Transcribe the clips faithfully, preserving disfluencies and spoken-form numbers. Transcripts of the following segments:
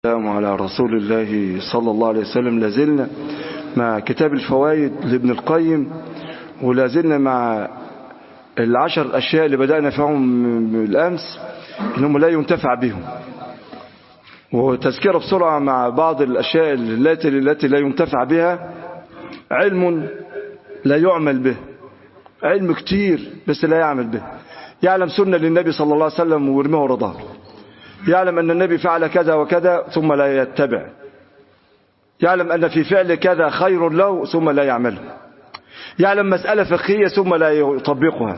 السلام على رسول الله صلى الله عليه وسلم. لازلنا مع كتاب الفوائد لابن القيم، ولازلنا مع العشر أشياء اللي بدأنا فيهم بالأمس إنهم لا ينتفع بهم، وتذكرة بسرعة مع بعض الأشياء التي التي لا ينتفع بها. علم لا يعمل به، علم كتير بس لا يعمل به. يعلم سنة للنبي صلى الله عليه وسلم ويرميه ورضاه، يعلم أن النبي فعل كذا وكذا ثم لا يتبع، يعلم أن في فعل كذا خير له ثم لا يعمله، يعلم مسألة فقهية ثم لا يطبقها،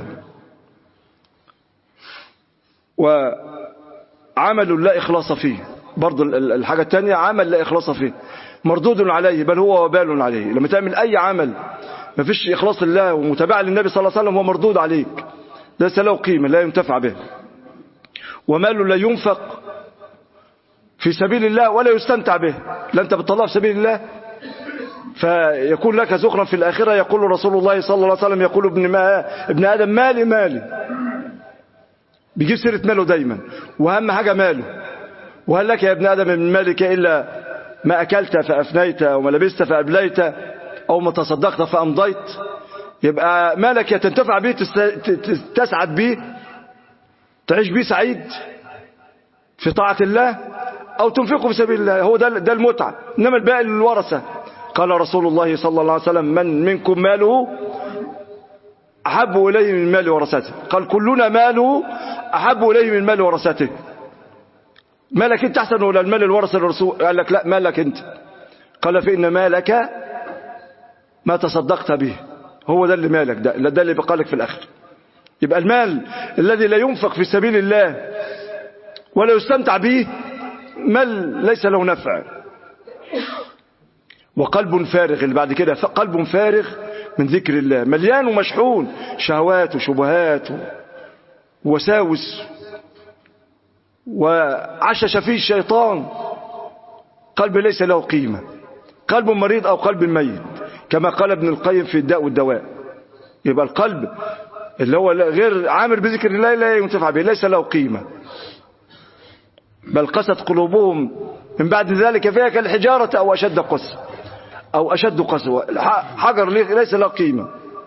وعمل لا إخلاص فيه. برضو الحاجة الثانية عمل لا إخلاص فيه مردود عليه، بل هو وبال عليه. لما تعمل أي عمل ما فيش إخلاص لله ومتابعة للنبي صلى الله عليه وسلم هو مردود عليك، ليس له قيمة، لا ينتفع به. ومال لا ينفق في سبيل الله ولا يستمتع به، لا أنت بتطلع في سبيل الله فيكون لك زخرا في الآخرة. يقول رسول الله صلى الله عليه وسلم، يقول ابن, ما ابن آدم مالي مالي، بيجيب سيرة ماله دايما، وأهم حاجة ماله. وهل لك يا ابن آدم من مالك إلا ما أكلت فأفنيت، وما لبست فأبليت، أو ما تصدقت فأمضيت. يبقى مالك يا تنتفع به تسعد به تعيش به سعيد في طاعة الله، أو تنفقه في سبيل الله، هو ده ده المتعة. إنما الباقي للورثة. قال رسول الله صلى الله عليه وسلم، من منكم ماله أحب إليه من مال ورثته. قال كلنا ماله أحب إليه من مال ورثته. مالك أنت أحسن ولا المال الورثة للرسول؟ قال لك لا، مالك أنت. قال فإن مالك ما تصدقت به، هو ده اللي مالك، ده ده اللي بقالك في الآخر. يبقى المال الذي لا ينفق في سبيل الله ولا يستمتع به مال ليس له نفع. وقلب فارغ اللي بعد كده، قلب فارغ من ذكر الله، مليان ومشحون شهوات وشبهات ووساوس، وعشش فيه الشيطان. قلب ليس له قيمة، قلب مريض أو قلب ميت، كما قال ابن القيم في الداء والدواء. يبقى القلب اللي هو غير عامر بذكر الله لا ينتفع به، ليس له قيمة. بل قست قلوبهم من بعد ذلك فيها كالحجارة أو أشد قسوة أو أشد قسوة. حجر ليس له قيمة.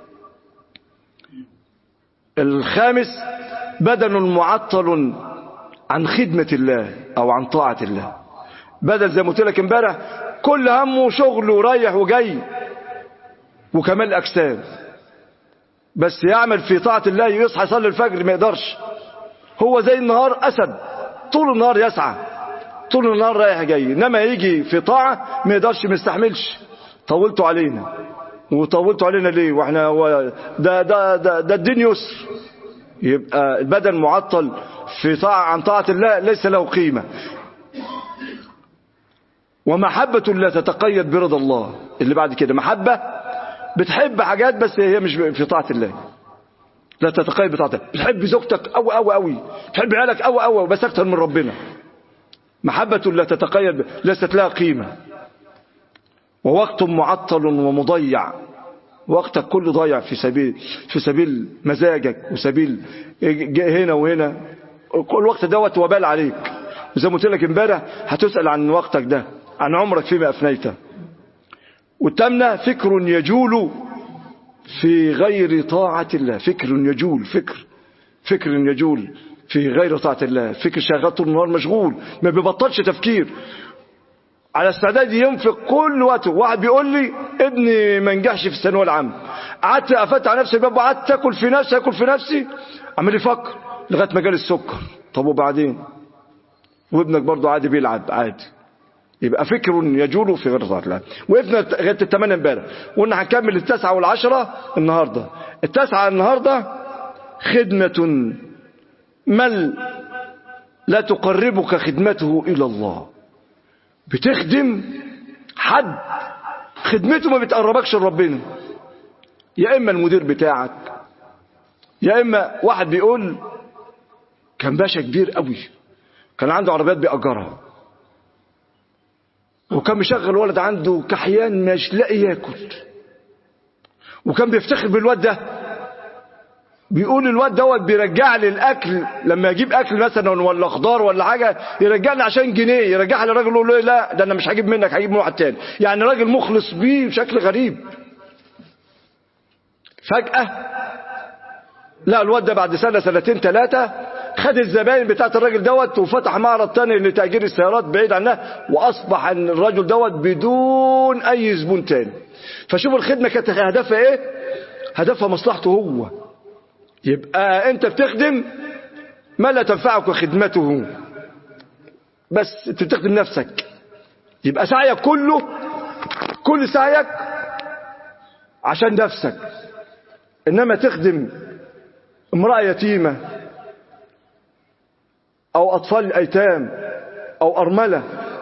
الخامس بدن معطل عن خدمة الله أو عن طاعة الله. بدل زي ما قلت لك امبارح كل همه شغله رايح وجاي وكمال أجسام، بس يعمل في طاعة الله، يصحى يصلي الفجر ما يقدرش. هو زي النهار أسد، طول النهار يسعى، طول النهار رايح جاي، انما يجي في طاعة ما يقدرش، ما يستحملش. طولتوا علينا وطولتوا علينا ليه واحنا هو ده ده ده, ده الدين يسر. يبقى البدن معطل في طاعة عن طاعة الله ليس له قيمة. ومحبة لا تتقيد برضا الله. اللي بعد كده محبة بتحب حاجات بس هي مش في طاعة الله، لا تتقيد بطاعة الله. بتحب زوجتك أو أو أوي، بتحب عيالك أو أو بس أكتر من ربنا. محبة لا تتقيد ليست لها قيمة. ووقت معطل ومضيع، وقتك كله ضايع في سبيل في سبيل مزاجك وسبيل هنا وهنا. كل وقت دوت وبال عليك. زي ما قلت لك امبارح هتسأل عن وقتك ده، عن عمرك فيما أفنيته. والتامنة فكر يجول في غير طاعة الله. فكر يجول، فكر فكر يجول في غير طاعة الله. فكر شغال طول النهار مشغول، ما بيبطلش تفكير، على استعداد ينفق كل وقته. واحد بيقول لي ابني ما نجحش في الثانويه العامه، قعدت قفلت على نفسي الباب وقعدت اكل في نفسي اكل في نفسي عمال يفكر لغايه ما جالي السكر. طب وبعدين؟ وابنك برضه عادي بيلعب عادي. يبقى فكر يجول في غير طاعة الله. وقفنا لغايه الثمانيه امبارح، وقلنا هنكمل التسعه والعشره النهارده. التسعه النهارده خدمه من لا تقربك خدمته الى الله. بتخدم حد خدمته ما بتقربكش لربنا، يا اما المدير بتاعك، يا اما واحد بيقول كان باشا كبير قوي كان عنده عربيات بيأجرها، وكان مشغل ولد عنده كحيان مش لاقي ياكل، وكان بيفتخر بالواد ده، بيقول الواد دوت بيرجع لي الاكل لما يجيب اكل مثلا ولا خضار ولا حاجه، يرجع لي عشان جنيه، يرجعها للراجل يقول له لا ده انا مش هجيب منك، هجيب من واحد تاني. يعني راجل مخلص بيه بشكل غريب. فجاه لا الواد ده بعد سنه سنتين ثلاثه خد الزباين بتاعت الراجل دوت وفتح معرض تاني لتأجير السيارات بعيد عنها، واصبح الراجل دوت بدون اي زبون تاني. فشوف الخدمه كانت هدفها ايه؟ هدفها مصلحته هو. يبقى انت بتخدم ما لا تنفعك خدمته، بس انت بتخدم نفسك. يبقى سعيك كله، كل سعيك عشان نفسك. انما تخدم امرأة يتيمة او اطفال ايتام او ارملة،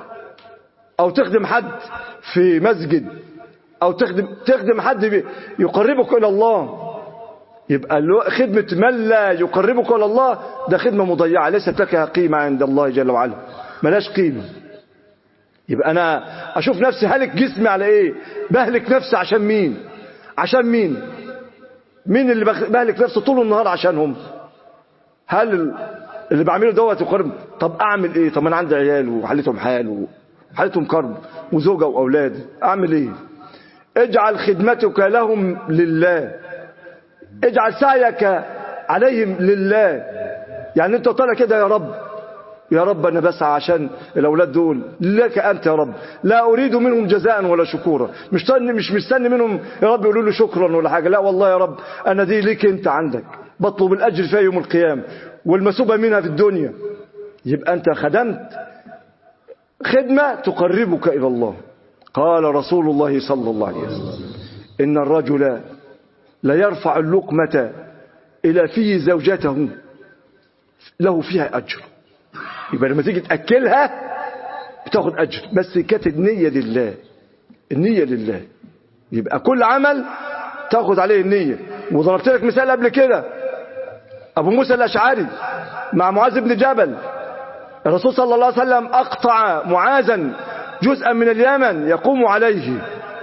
او تخدم حد في مسجد، او تخدم تخدم حد يقربك الى الله، يبقى خدمة من لا يقربك الى الله ده خدمة مضيعة، ليست لك قيمة عند الله جل وعلا، ملاش قيمة. يبقى انا اشوف نفسي هلك جسمي على ايه؟ بهلك نفسي عشان مين؟ عشان مين؟ مين اللي بهلك نفسي طول النهار عشانهم؟ هل اللي بعمله دوت يقرب؟ طب اعمل ايه؟ طب انا عندي عيال وحالتهم حال وحالتهم كرب وزوجة واولاد، اعمل ايه؟ اجعل خدمتك لهم لله، اجعل سعيك عليهم لله. يعني انت طالع كده يا رب، يا رب انا بسعى عشان الاولاد دول لك انت يا رب، لا اريد منهم جزاء ولا شكورا، مش مستني مش مستني منهم يا رب يقولوا له شكرا ولا حاجه، لا والله يا رب انا دي ليك انت عندك، بطلب الاجر فيها يوم القيامه والمثوبه منها في الدنيا. يبقى انت خدمت خدمه تقربك الى الله. قال رسول الله صلى الله عليه وسلم ان الرجل لا يرفع اللقمه الى في زوجته له فيها اجر. يبقى لما تيجي تاكلها بتاخد اجر، بس كانت النيه لله، النيه لله. يبقى كل عمل تاخد عليه النيه. وضربت لك مثال قبل كده، ابو موسى الاشعري مع معاذ بن جبل، الرسول صلى الله عليه وسلم اقطع معاذا جزءا من اليمن يقوم عليه،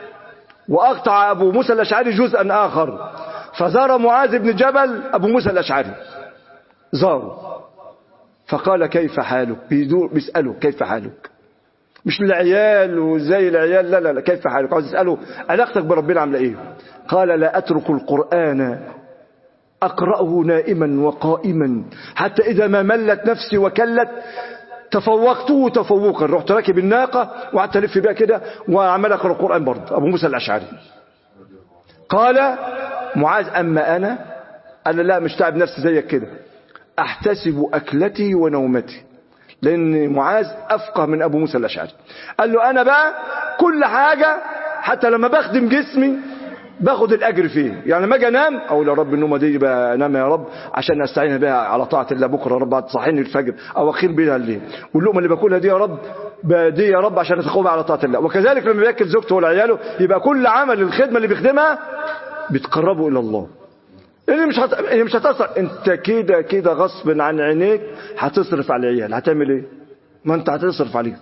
واقطع ابو موسى الاشعري جزءا اخر، فزار معاذ بن جبل ابو موسى الاشعري، زاره فقال كيف حالك؟ بيدور بيسأله كيف حالك، مش العيال وزي العيال، لا لا لا كيف حالك، عاوز يسأله علاقتك بربنا عامله ايه؟ قال لا أترك القرآن أقرأه نائما وقائما حتى إذا ما ملت نفسي وكلت تفوقته تفوقا، رحت راكب الناقة وقعدت ألف بيها كده وعمل أقرأ القرآن برضه أبو موسى الأشعري. قال معاذ أما أنا قال لا مش تعب نفسي زيك كده، احتسب اكلتي ونومتي، لان معاذ افقه من ابو موسى الاشعري. قال له انا بقى كل حاجه حتى لما بخدم جسمي باخد الاجر فيه، يعني لما اجي انام اقول يا رب النومه دي بقى انام يا رب عشان استعين بها على طاعه الله، بكره يا رب تصحيني الفجر او اخير بيها الليل، واللقمه اللي باكلها دي يا رب دي يا رب عشان اتقوى على طاعه الله. وكذلك لما بياكل زوجته وعياله يبقى كل عمل الخدمه اللي بيخدمها بتقربه الى الله. اللي مش هت... اللي مش هتصرف انت كده كده غصب عن عينيك هتصرف على العيال، هتعمل ايه؟ ما انت هتصرف عليهم.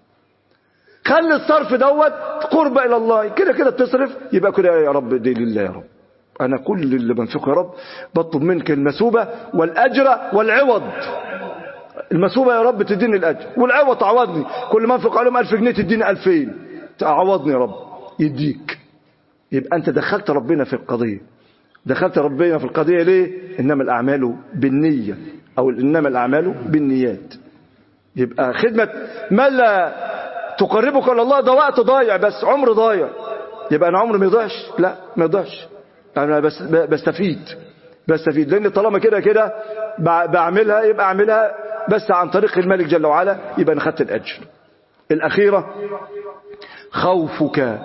خلي الصرف دوت قرب الى الله، كده كده بتصرف يبقى كده يا رب دي لله يا رب، انا كل اللي بنفقه يا رب بطلب منك المثوبه والاجر والعوض. المثوبه يا رب تديني الاجر، والعوض تعوضني، كل ما انفق عليهم ألف جنيه تديني ألفين، تعوضني يا رب يديك. يبقى انت دخلت ربنا في القضيه، دخلت ربنا في القضية ليه؟ إنما الأعمال بالنية، أو إنما الأعمال بالنيات. يبقى خدمة ما لا تقربك إلى الله ده وقت ضايع، بس عمر ضايع. يبقى أنا عمري ما يضيعش؟ لا ما يضيعش، أنا بس بستفيد بستفيد لأن طالما كده كده بعملها يبقى أعملها بس عن طريق الملك جل وعلا، يبقى أنا خدت الأجر. الأخيرة خوفك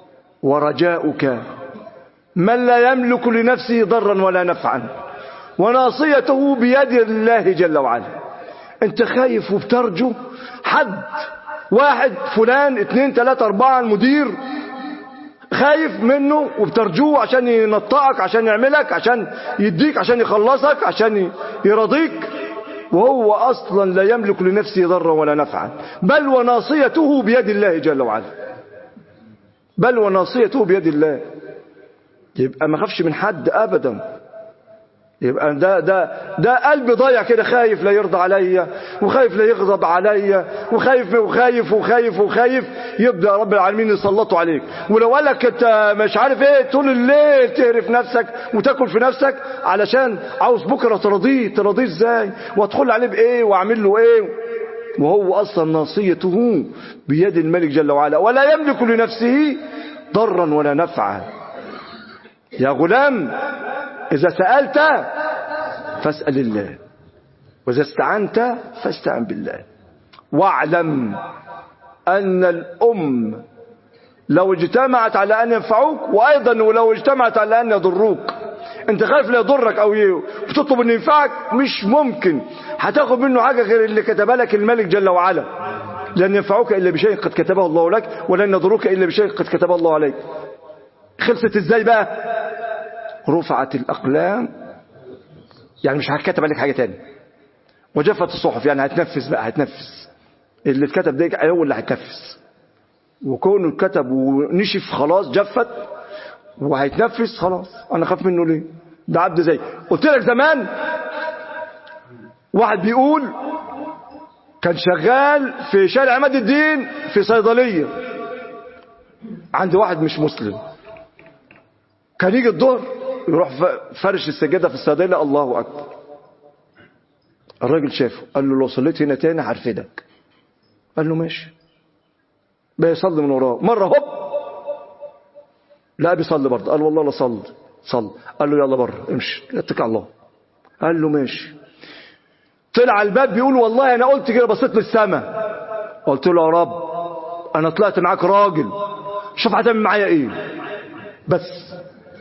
ورجاؤك من لا يملك لنفسه ضرا ولا نفعا وناصيته بيد الله جل وعلا. انت خايف وبترجو حد واحد فلان اتنين تلاتة اربعة، المدير خايف منه وبترجوه عشان ينطقك، عشان يعملك، عشان يديك، عشان يخلصك، عشان يرضيك، وهو اصلا لا يملك لنفسه ضرا ولا نفعا، بل وناصيته بيد الله جل وعلا، بل وناصيته بيد الله. يبقى ما خافش من حد ابدا، يبقى ده ده ده قلبي ضايع كده، خايف لا يرضى عليا، وخايف لا يغضب عليا، وخايف وخايف وخايف وخايف. يبدا رب العالمين يسلطوا عليك. ولو قال لك انت مش عارف ايه طول الليل تهرف نفسك وتاكل في نفسك علشان عاوز بكره ترضيه، ترضيه ازاي؟ وادخل عليه بايه واعمل له ايه؟ وهو اصلا ناصيته بيد الملك جل وعلا، ولا يملك لنفسه ضرا ولا نفعا. يا غلام إذا سألت فاسأل الله، وإذا استعنت فاستعن بالله. واعلم أن الأم لو اجتمعت على أن ينفعوك، وأيضا ولو اجتمعت على أن يضروك، أنت خايف لا يضرك أو بتطلب أن ينفعك، مش ممكن هتاخد منه حاجة غير اللي كتبها لك الملك جل وعلا. لن ينفعوك إلا بشيء قد كتبه الله لك، ولن يضروك إلا بشيء قد كتبه الله عليك. خلصت إزاي بقى؟ رفعت الأقلام، يعني مش هتكتب عليك حاجة تاني. وجفت الصحف، يعني هتنفذ بقى، هتنفذ اللي اتكتب ده هو اللي هتنفذ. وكونه اتكتب ونشف خلاص، جفت وهيتنفذ خلاص. انا خاف منه ليه؟ ده عبد زي قلت لك زمان. واحد بيقول كان شغال في شارع عماد الدين في صيدلية عند واحد مش مسلم. كان يجي الظهر يروح فرش السجادة في الصيدلية، الله أكبر. الراجل شافه قال له لو صليت هنا تاني هرفدك. قال له ماشي. بيصلي من وراه مرة هوب لا بيصلي برضه. قال والله لا صلي. صلي. قال له يلا بره امشي اتكل على الله. قال له ماشي. طلع الباب بيقول والله انا قلت كده، بصيت للسماء قلت له يا رب انا طلعت معاك راجل، شوف هتعمل معايا ايه. بس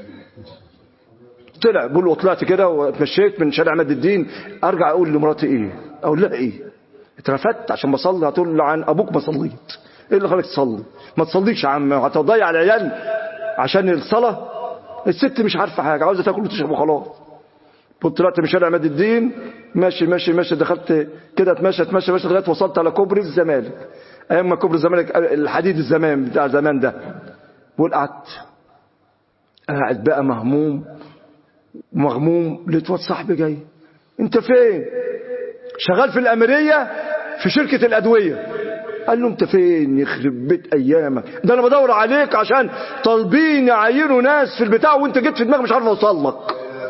طلع بيقول له طلعت كده واتمشيت من شارع عماد الدين، ارجع اقول لمراتي ايه؟ اقول لها ايه؟ اترفدت عشان بصلي. هتقول له عن ابوك ما صليت. ايه اللي خليك تصلي؟ ما تصليش يا عم، هتضيع العيال عشان الصلاه. الست مش عارفه حاجه، عاوزه تاكل وتشرب وخلاص. طلعت من شارع عماد الدين ماشي ماشي ماشي، دخلت كده اتمشى اتمشى ماشي لغايه وصلت على كوبري الزمالك. ايام ما كوبري الزمالك الحديد الزمان بتاع زمان ده. بقول قعدت قاعد بقى مهموم مغموم، لقيت واد صاحبي جاي. انت فين؟ شغال في الاميريه في شركه الادويه. قال له انت فين؟ يخرب بيت ايامك، ده انا بدور عليك عشان طالبين يعينوا ناس في البتاع وانت جيت في دماغي مش عارف اوصل لك.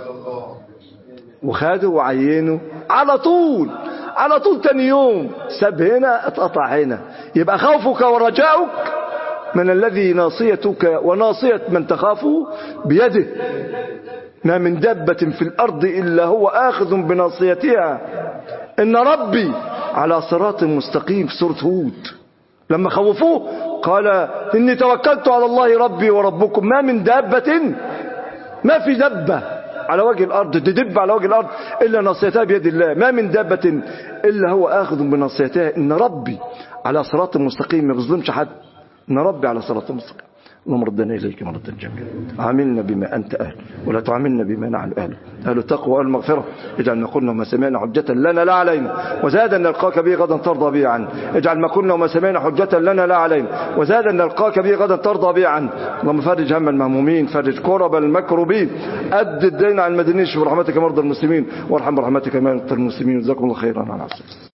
وخدوا وعينوا على طول على طول. تاني يوم ساب هنا اتقطع هنا. يبقى خوفك ورجاؤك من الذي ناصيتك وناصية من تخافه بيده. ما من دابة في الأرض إلا هو آخذ بناصيتها إن ربي على صراط مستقيم. في سورة هود لما خوفوه قال إني توكلت على الله ربي وربكم ما من دابة، ما في دبة على وجه الأرض تدب على وجه الأرض إلا ناصيتها بيد الله. ما من دابة إلا هو آخذ بناصيتها إن ربي على صراط مستقيم. ما بظلمش حد، إن ربي على صراط مستقيم. اللهم ردنا إليك مردا جميلا. عاملنا بما أنت أهل ولا تعاملنا بما نحن أهل. أهل التقوى والمغفرة. اجعل ما قلنا وما سمعنا حجة لنا لا علينا، وزادا نلقاك به غدا ترضى به عنه. اجعل ما قلنا وما سمعنا حجة لنا لا علينا، وزادا نلقاك به غدا ترضى به عنه. اللهم فرج هم المهمومين، فرج كرب المكروبين، أد الدين عن المدينين، شوف رحمتك مرضى المسلمين، وارحم برحمتك موتى المسلمين. جزاكم الله خيرا على